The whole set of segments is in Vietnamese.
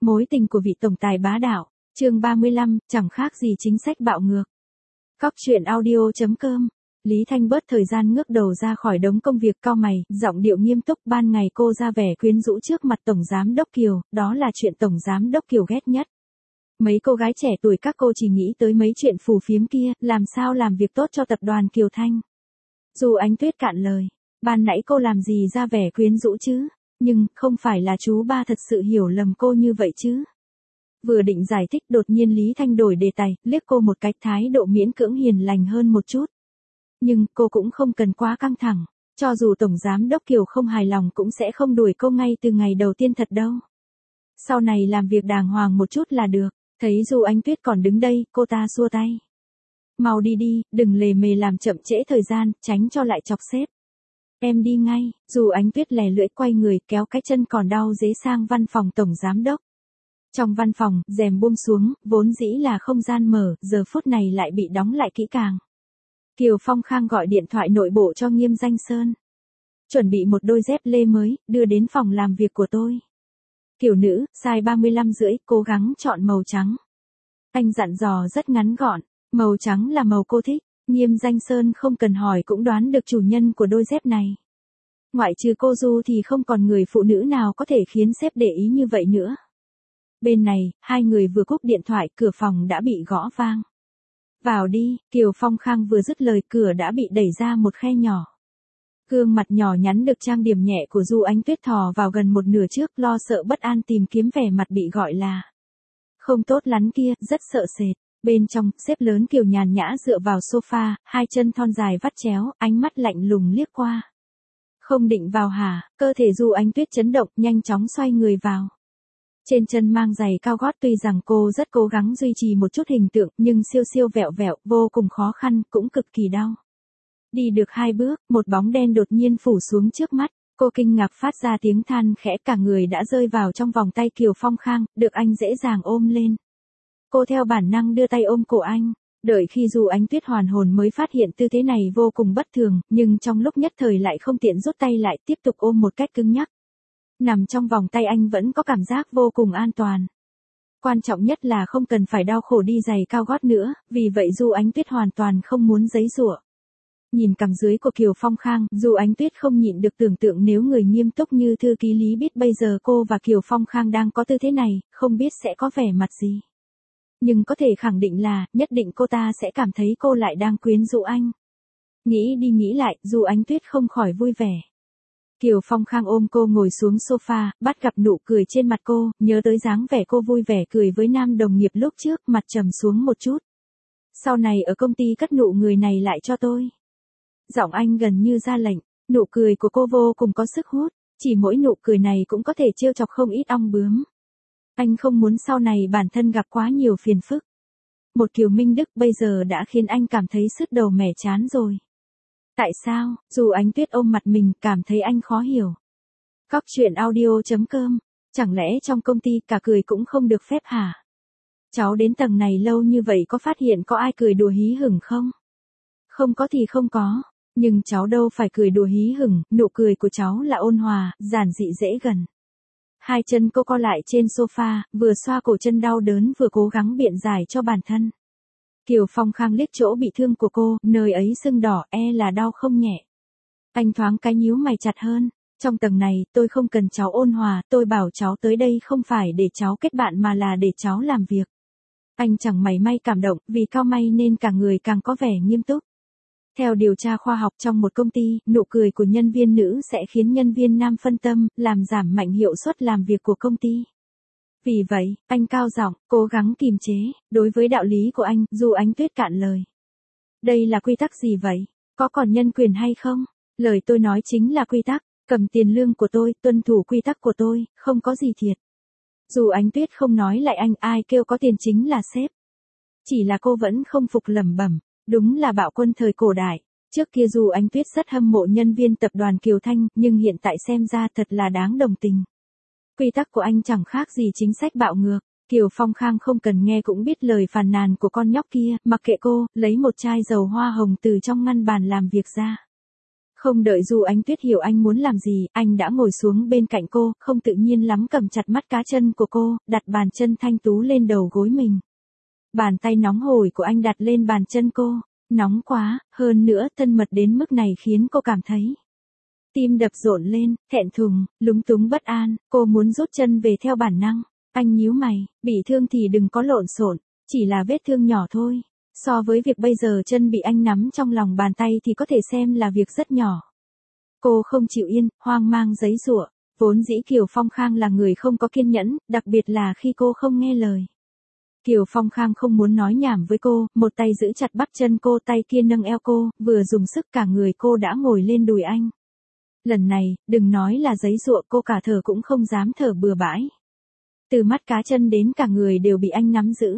Mối tình của vị tổng tài bá đạo, chương 35, chẳng khác gì chính sách bạo ngược. Cóc truyện audio.com. Lý Thanh bớt thời gian ngước đầu ra khỏi đống công việc, cau mày, giọng điệu nghiêm túc. Ban ngày cô ra vẻ quyến rũ trước mặt Tổng Giám Đốc Kiều, đó là chuyện Tổng Giám Đốc Kiều ghét nhất. Mấy cô gái trẻ tuổi các cô chỉ nghĩ tới mấy chuyện phù phiếm kia, làm sao làm việc tốt cho tập đoàn Kiều Thanh. Dù Ánh Tuyết cạn lời, ban nãy cô làm gì ra vẻ quyến rũ chứ, nhưng không phải là chú ba thật sự hiểu lầm cô như vậy chứ. Vừa định giải thích đột nhiên Lý Thanh đổi đề tài, liếc cô một cái, thái độ miễn cưỡng hiền lành hơn một chút. Nhưng cô cũng không cần quá căng thẳng, cho dù Tổng Giám Đốc Kiều không hài lòng cũng sẽ không đuổi cô ngay từ ngày đầu tiên thật đâu. Sau này làm việc đàng hoàng một chút là được. Thấy dù Ánh Tuyết còn đứng đây, cô ta xua tay. Mau đi đi, đừng lề mề làm chậm trễ thời gian, tránh cho lại chọc sếp. Em đi ngay, dù Ánh Tuyết lè lưỡi quay người kéo cái chân còn đau dế sang văn phòng Tổng Giám Đốc. Trong văn phòng, rèm buông xuống, vốn dĩ là không gian mở, giờ phút này lại bị đóng lại kỹ càng. Kiều Phong Khang gọi điện thoại nội bộ cho Nghiêm Danh Sơn. Chuẩn bị một đôi dép lê mới, đưa đến phòng làm việc của tôi. Kiểu nữ, size 35,5, cố gắng chọn màu trắng. Anh dặn dò rất ngắn gọn, màu trắng là màu cô thích. Nghiêm Danh Sơn không cần hỏi cũng đoán được chủ nhân của đôi dép này. Ngoại trừ cô Du thì không còn người phụ nữ nào có thể khiến sếp để ý như vậy nữa. Bên này, hai người vừa cúp điện thoại, cửa phòng đã bị gõ vang. Vào đi, Kiều Phong Khang vừa dứt lời, cửa đã bị đẩy ra một khe nhỏ. Gương mặt nhỏ nhắn được trang điểm nhẹ của Du Ánh Tuyết thò vào gần một nửa trước, lo sợ bất an tìm kiếm vẻ mặt bị gọi là không tốt lắm kia, rất sợ sệt. Bên trong, sếp lớn Kiều nhàn nhã dựa vào sofa, hai chân thon dài vắt chéo, ánh mắt lạnh lùng liếc qua. Không định vào hả? Cơ thể Du Ánh Tuyết chấn động, nhanh chóng xoay người vào. Trên chân mang giày cao gót, tuy rằng cô rất cố gắng duy trì một chút hình tượng, nhưng siêu siêu vẹo vẹo, vô cùng khó khăn, cũng cực kỳ đau. Đi được 2 bước, một bóng đen đột nhiên phủ xuống trước mắt, cô kinh ngạc phát ra tiếng than khẽ, cả người đã rơi vào trong vòng tay Kiều Phong Khang, được anh dễ dàng ôm lên. Cô theo bản năng đưa tay ôm cổ anh, đợi khi Du Ánh Tuyết hoàn hồn mới phát hiện tư thế này vô cùng bất thường, nhưng trong lúc nhất thời lại không tiện rút tay lại, tiếp tục ôm một cách cứng nhắc. Nằm trong vòng tay anh vẫn có cảm giác vô cùng an toàn. Quan trọng nhất là không cần phải đau khổ đi giày cao gót nữa, vì vậy Du Ánh Tuyết hoàn toàn không muốn giãy giụa. Nhìn cằm dưới của Kiều Phong Khang, Du Ánh Tuyết không nhịn được tưởng tượng nếu người nghiêm túc như thư ký Lý biết bây giờ cô và Kiều Phong Khang đang có tư thế này, không biết sẽ có vẻ mặt gì. Nhưng có thể khẳng định là, nhất định cô ta sẽ cảm thấy cô lại đang quyến rũ anh. Nghĩ đi nghĩ lại, Du Ánh Tuyết không khỏi vui vẻ. Kiều Phong Khang ôm cô ngồi xuống sofa, bắt gặp nụ cười trên mặt cô, nhớ tới dáng vẻ cô vui vẻ cười với nam đồng nghiệp lúc trước, mặt trầm xuống một chút. Sau này ở công ty cất nụ người này lại cho tôi. Giọng anh gần như ra lệnh, nụ cười của cô vô cùng có sức hút, chỉ mỗi nụ cười này cũng có thể trêu chọc không ít ong bướm. Anh không muốn sau này bản thân gặp quá nhiều phiền phức. Một Kiều Minh Đức bây giờ đã khiến anh cảm thấy sứt đầu mẻ chán rồi. Tại sao? Dù Ánh Tuyết ôm mặt mình, cảm thấy anh khó hiểu. Cóc truyện audio.com. Chẳng lẽ trong công ty cả cười cũng không được phép hả? Cháu đến tầng này lâu như vậy có phát hiện có ai cười đùa hí hửng không? Không có thì không có. Nhưng cháu đâu phải cười đùa hí hửng, nụ cười của cháu là ôn hòa, giản dị dễ gần. Hai chân cô co lại trên sofa, vừa xoa cổ chân đau đớn vừa cố gắng biện giải cho bản thân. Kiều Phong Khang liếc chỗ bị thương của cô, nơi ấy sưng đỏ, là đau không nhẹ. Anh thoáng cái nhíu mày chặt hơn, trong tầng này, tôi không cần cháu ôn hòa, tôi bảo cháu tới đây không phải để cháu kết bạn mà là để cháu làm việc. Anh chẳng mảy may cảm động, vì cau mày nên cả người càng có vẻ nghiêm túc. Theo điều tra khoa học trong một công ty, nụ cười của nhân viên nữ sẽ khiến nhân viên nam phân tâm, làm giảm mạnh hiệu suất làm việc của công ty. Vì vậy, anh cao giọng, cố gắng kìm chế, đối với đạo lý của anh, Du Ánh Tuyết cạn lời. Đây là quy tắc gì vậy? Có còn nhân quyền hay không? Lời tôi nói chính là quy tắc, cầm tiền lương của tôi, tuân thủ quy tắc của tôi, không có gì thiệt. Du Ánh Tuyết không nói lại anh, ai kêu có tiền chính là sếp. Chỉ là cô vẫn không phục, lẩm bẩm, đúng là bạo quân thời cổ đại. Trước kia Du Ánh Tuyết rất hâm mộ nhân viên tập đoàn Kiều Thanh, nhưng hiện tại xem ra thật là đáng đồng tình. Quy tắc của anh chẳng khác gì chính sách bạo ngược. Kiều Phong Khang không cần nghe cũng biết lời phàn nàn của con nhóc kia, mặc kệ cô, lấy một chai dầu hoa hồng từ trong ngăn bàn làm việc ra. Không đợi Du Ánh Tuyết hiểu anh muốn làm gì, anh đã ngồi xuống bên cạnh cô, không tự nhiên lắm cầm chặt mắt cá chân của cô, đặt bàn chân thanh tú lên đầu gối mình. Bàn tay nóng hổi của anh đặt lên bàn chân cô, nóng quá, hơn nữa thân mật đến mức này khiến cô cảm thấy tim đập rộn lên, thẹn thùng, lúng túng bất an, cô muốn rút chân về theo bản năng. Anh nhíu mày, bị thương thì đừng có lộn xộn, chỉ là vết thương nhỏ thôi. So với việc bây giờ chân bị anh nắm trong lòng bàn tay thì có thể xem là việc rất nhỏ. Cô không chịu yên, hoang mang giãy giụa, vốn dĩ Kiều Phong Khang là người không có kiên nhẫn, đặc biệt là khi cô không nghe lời. Kiều Phong Khang không muốn nói nhảm với cô, một tay giữ chặt bắp chân cô, tay kia nâng eo cô, vừa dùng sức cả người cô đã ngồi lên đùi anh. Lần này, đừng nói là giãy giụa, cô cả thở cũng không dám thở bừa bãi. Từ mắt cá chân đến cả người đều bị anh nắm giữ.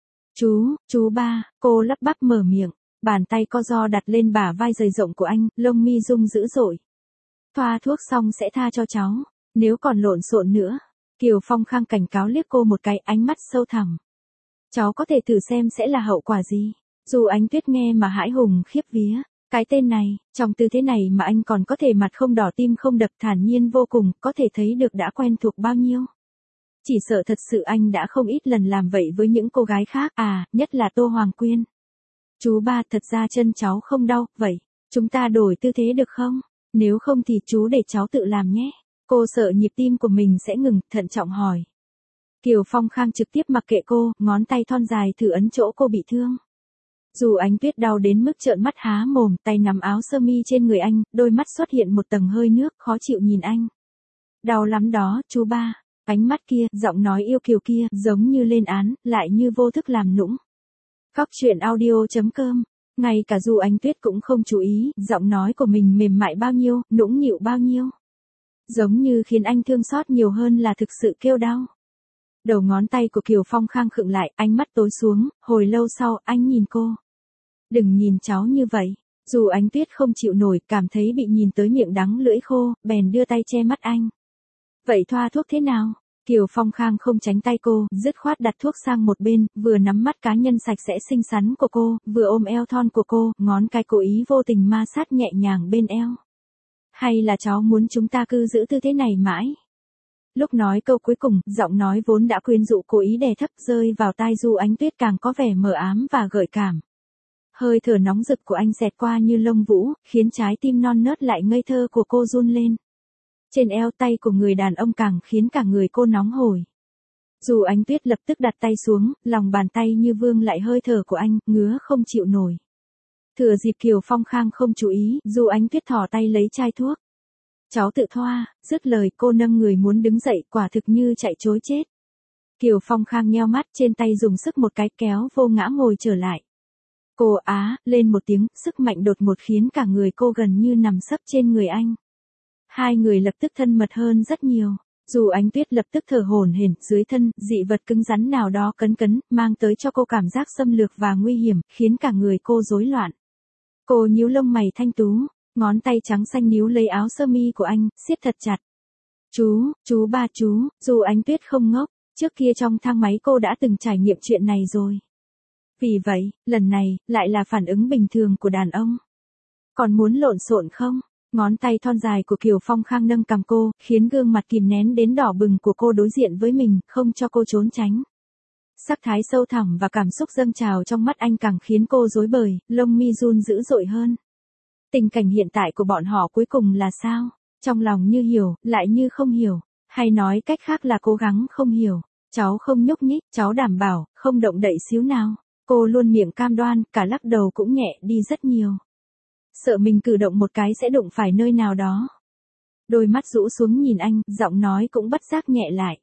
Chú ba, cô lắp bắp mở miệng, bàn tay co ro đặt lên bả vai dày rộng của anh, lông mi rung dữ dội. Thoa thuốc xong sẽ tha cho cháu, nếu còn lộn xộn nữa. Kiều Phong Khang cảnh cáo liếc cô một cái, ánh mắt sâu thẳm. Cháu có thể thử xem sẽ là hậu quả gì. Du Ánh Tuyết nghe mà hãi hùng khiếp vía. Cái tên này, trong tư thế này mà anh còn có thể mặt không đỏ tim không đập, thản nhiên vô cùng, có thể thấy được đã quen thuộc bao nhiêu. Chỉ sợ thật sự anh đã không ít lần làm vậy với những cô gái khác, nhất là Tô Hoàng Quyên. Chú ba, thật ra chân cháu không đau, vậy, chúng ta đổi tư thế được không? Nếu không thì chú để cháu tự làm nhé. Cô sợ nhịp tim của mình sẽ ngừng, thận trọng hỏi. Kiều Phong Khang trực tiếp mặc kệ cô, ngón tay thon dài thử ấn chỗ cô bị thương. Du Ánh Tuyết đau đến mức trợn mắt há mồm, tay nắm áo sơ mi trên người anh, đôi mắt xuất hiện một tầng hơi nước, khó chịu nhìn anh. Đau lắm đó, chú ba. Ánh mắt kia, giọng nói yêu kiều kia, giống như lên án, lại như vô thức làm nũng. Cóc truyện audio.com. Ngay cả Du Ánh Tuyết cũng không chú ý, giọng nói của mình mềm mại bao nhiêu, nũng nịu bao nhiêu. Giống như khiến anh thương xót nhiều hơn là thực sự kêu đau. Đầu ngón tay của Kiều Phong Khang khựng lại, ánh mắt tối xuống, hồi lâu sau, anh nhìn cô. Đừng nhìn cháu như vậy. Du Ánh Tuyết không chịu nổi, cảm thấy bị nhìn tới miệng đắng lưỡi khô, bèn đưa tay che mắt anh. Vậy thoa thuốc thế nào? Kiều Phong Khang không tránh tay cô, dứt khoát đặt thuốc sang một bên, vừa nắm mắt cá nhân sạch sẽ xinh xắn của cô, vừa ôm eo thon của cô, ngón cái cố ý vô tình ma sát nhẹ nhàng bên eo. Hay là cháu muốn chúng ta cứ giữ tư thế này mãi? Lúc nói câu cuối cùng, giọng nói vốn đã quyến rũ cố ý đè thấp rơi vào tai Du Ánh Tuyết càng có vẻ mờ ám và gợi cảm. Hơi thở nóng rực của anh xẹt qua như lông vũ, khiến trái tim non nớt lại ngây thơ của cô run lên. Trên eo tay của người đàn ông càng khiến cả người cô nóng hổi. Du Ánh Tuyết lập tức đặt tay xuống, lòng bàn tay như vương lại hơi thở của anh, ngứa không chịu nổi. Thừa dịp Kiều Phong Khang không chú ý, Du Ánh Tuyết thò tay lấy chai thuốc. Cháu tự thoa, dứt lời cô nâng người muốn đứng dậy, quả thực như chạy trối chết. Kiều Phong Khang nheo mắt, trên tay dùng sức một cái kéo vô ngã ngồi trở lại. Cô lên một tiếng, sức mạnh đột ngột khiến cả người cô gần như nằm sấp trên người anh. Hai người lập tức thân mật hơn rất nhiều. Du Ánh Tuyết lập tức thở hổn hển, dưới thân, dị vật cứng rắn nào đó cấn cấn, mang tới cho cô cảm giác xâm lược và nguy hiểm, khiến cả người cô rối loạn. Cô nhíu lông mày thanh tú, ngón tay trắng xanh níu lấy áo sơ mi của anh, siết thật chặt. Chú ba chú, Du Ánh Tuyết không ngốc, trước kia trong thang máy cô đã từng trải nghiệm chuyện này rồi. Vì vậy, lần này, lại là phản ứng bình thường của đàn ông. Còn muốn lộn xộn không? Ngón tay thon dài của Kiều Phong Khang nâng cằm cô, khiến gương mặt kìm nén đến đỏ bừng của cô đối diện với mình, không cho cô trốn tránh. Sắc thái sâu thẳm và cảm xúc dâng trào trong mắt anh càng khiến cô rối bời, lông mi run dữ dội hơn. Tình cảnh hiện tại của bọn họ cuối cùng là sao? Trong lòng như hiểu, lại như không hiểu. Hay nói cách khác là cố gắng không hiểu. Cháu không nhúc nhích, cháu đảm bảo, không động đậy xíu nào. Cô luôn miệng cam đoan, cả lắc đầu cũng nhẹ đi rất nhiều. Sợ mình cử động một cái sẽ đụng phải nơi nào đó. Đôi mắt rũ xuống nhìn anh, giọng nói cũng bất giác nhẹ lại.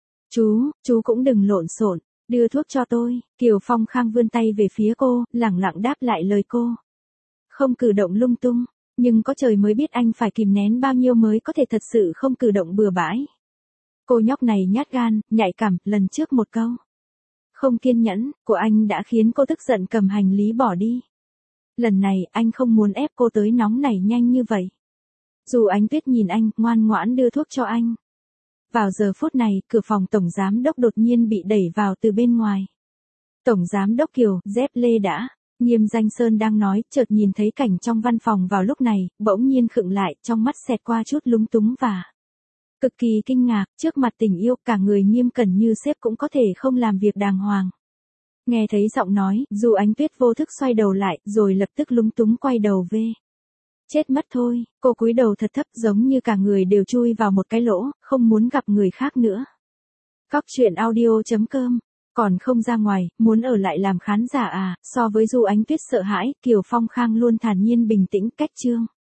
Chú cũng đừng lộn xộn, đưa thuốc cho tôi. Kiều Phong Khang vươn tay về phía cô, lẳng lặng đáp lại lời cô. Không cử động lung tung, nhưng có trời mới biết anh phải kìm nén bao nhiêu mới có thể thật sự không cử động bừa bãi. Cô nhóc này nhát gan, nhạy cảm, lần trước một câu không kiên nhẫn của anh đã khiến cô tức giận cầm hành lý bỏ đi. Lần này anh không muốn ép cô tới nóng nảy nhanh như vậy. Du Ánh Tuyết nhìn anh, ngoan ngoãn đưa thuốc cho anh. Vào giờ phút này, cửa phòng tổng giám đốc đột nhiên bị đẩy vào từ bên ngoài. Tổng giám đốc Kiều, dép lê đã Nghiêm Danh Sơn đang nói, chợt nhìn thấy cảnh trong văn phòng vào lúc này, bỗng nhiên khựng lại, trong mắt xẹt qua chút lúng túng và cực kỳ kinh ngạc, trước mặt tình yêu, cả người Nghiêm Cẩn như sếp cũng có thể không làm việc đàng hoàng. Nghe thấy giọng nói, Du Ánh Tuyết vô thức xoay đầu lại, rồi lập tức lúng túng quay đầu về. Chết mất thôi, cô cúi đầu thật thấp giống như cả người đều chui vào một cái lỗ, không muốn gặp người khác nữa. Cóc truyện audio.com. Còn không ra ngoài, muốn ở lại làm khán giả à? So với Du Ánh Tuyết sợ hãi, Kiều Phong Khang luôn thản nhiên bình tĩnh, cách chương.